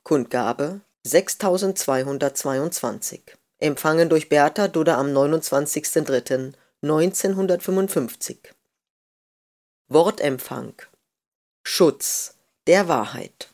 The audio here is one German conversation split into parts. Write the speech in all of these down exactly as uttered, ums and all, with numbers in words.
Kundgabe sechstausendzweihundertzweiundzwanzig. Empfangen durch Bertha Dudder am neunundzwanzigsten dritten neunzehnhundertfünfundfünfzig. Wortempfang: Schutz der Wahrheit.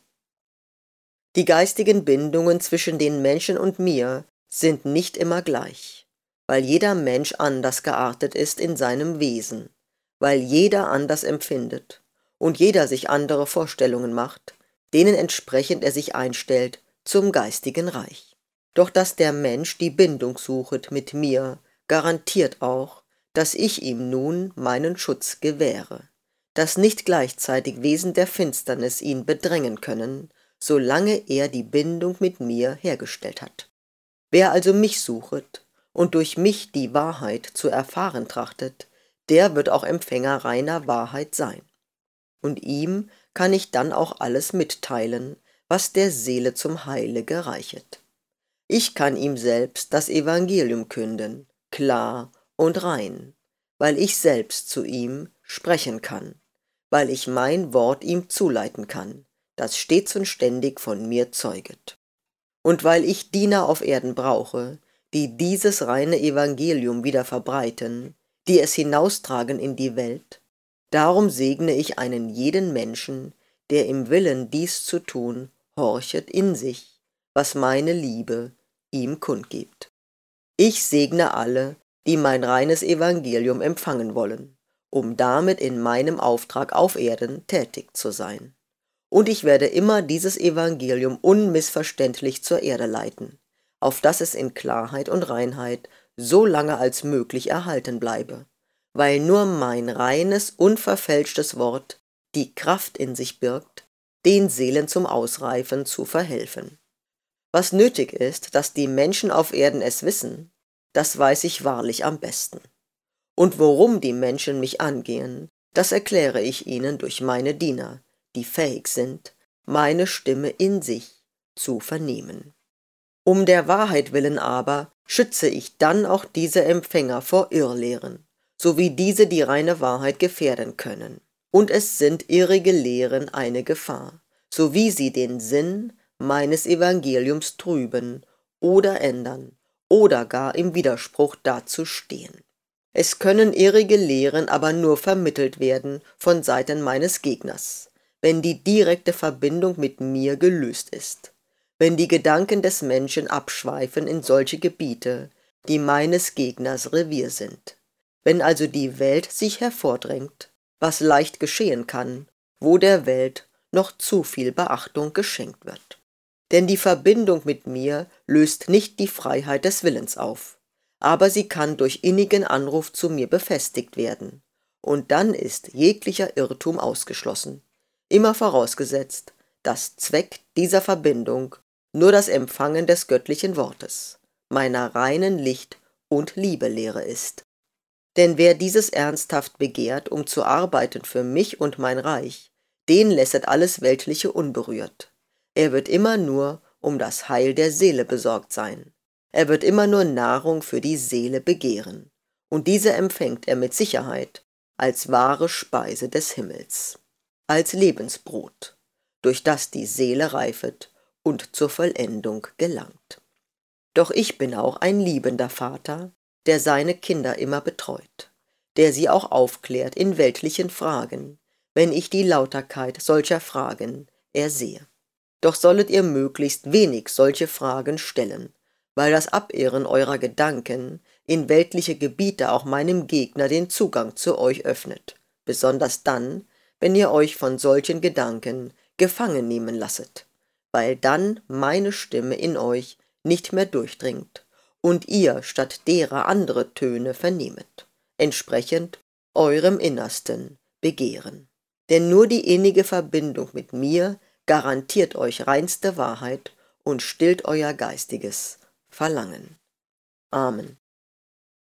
Die geistigen Bindungen zwischen den Menschen und mir sind nicht immer gleich, weil jeder Mensch anders geartet ist in seinem Wesen, weil jeder anders empfindet und jeder sich andere Vorstellungen macht, denen entsprechend er sich einstellt zum geistigen Reich. Doch dass der Mensch die Bindung suchet mit mir, garantiert auch, dass ich ihm nun meinen Schutz gewähre, dass nicht gleichzeitig Wesen der Finsternis ihn bedrängen können, solange er die Bindung mit mir hergestellt hat. Wer also mich suchet und durch mich die Wahrheit zu erfahren trachtet, der wird auch Empfänger reiner Wahrheit sein. Und ihm kann ich dann auch alles mitteilen, was der Seele zum Heile gereichet. Ich kann ihm selbst das Evangelium künden, klar und rein, weil ich selbst zu ihm sprechen kann, weil ich mein Wort ihm zuleiten kann, das stets und ständig von mir zeuget. Und weil ich Diener auf Erden brauche, die dieses reine Evangelium wieder verbreiten, die es hinaustragen in die Welt, darum segne ich einen jeden Menschen, der im Willen dies zu tun horchet in sich, was meine Liebe ihm kundgibt. Ich segne alle, die mein reines Evangelium empfangen wollen, um damit in meinem Auftrag auf Erden tätig zu sein. Und ich werde immer dieses Evangelium unmissverständlich zur Erde leiten, auf dass es in Klarheit und Reinheit so lange als möglich erhalten bleibe, weil nur mein reines, unverfälschtes Wort die Kraft in sich birgt, den Seelen zum Ausreifen zu verhelfen. Was nötig ist, dass die Menschen auf Erden es wissen, das weiß ich wahrlich am besten. Und worum die Menschen mich angehen, das erkläre ich ihnen durch meine Diener, die fähig sind, meine Stimme in sich zu vernehmen. Um der Wahrheit willen aber schütze ich dann auch diese Empfänger vor Irrlehren, sowie diese die reine Wahrheit gefährden können. Und es sind irrige Lehren eine Gefahr, sowie sie den Sinn meines Evangeliums trüben oder ändern oder gar im Widerspruch dazu stehen. Es können irrige Lehren aber nur vermittelt werden von Seiten meines Gegners, wenn die direkte Verbindung mit mir gelöst ist, wenn die Gedanken des Menschen abschweifen in solche Gebiete, die meines Gegners Revier sind, wenn also die Welt sich hervordrängt, was leicht geschehen kann, wo der Welt noch zu viel Beachtung geschenkt wird. Denn die Verbindung mit mir löst nicht die Freiheit des Willens auf, aber sie kann durch innigen Anruf zu mir befestigt werden, und dann ist jeglicher Irrtum ausgeschlossen, immer vorausgesetzt, dass Zweck dieser Verbindung nur das Empfangen des göttlichen Wortes, meiner reinen Licht- und Liebelehre ist. Denn wer dieses ernsthaft begehrt, um zu arbeiten für mich und mein Reich, den lässet alles Weltliche unberührt. Er wird immer nur um das Heil der Seele besorgt sein. Er wird immer nur Nahrung für die Seele begehren. Und diese empfängt er mit Sicherheit als wahre Speise des Himmels, als Lebensbrot, durch das die Seele reifet und zur Vollendung gelangt. Doch ich bin auch ein liebender Vater, der seine Kinder immer betreut, der sie auch aufklärt in weltlichen Fragen, wenn ich die Lauterkeit solcher Fragen ersehe. Doch sollet ihr möglichst wenig solche Fragen stellen, weil das Abirren eurer Gedanken in weltliche Gebiete auch meinem Gegner den Zugang zu euch öffnet, besonders dann, wenn ihr euch von solchen Gedanken gefangen nehmen lasset, weil dann meine Stimme in euch nicht mehr durchdringt und ihr statt derer andere Töne vernehmet, entsprechend eurem innersten Begehren. Denn nur die innige Verbindung mit mir garantiert euch reinste Wahrheit und stillt euer geistiges Verlangen. Amen.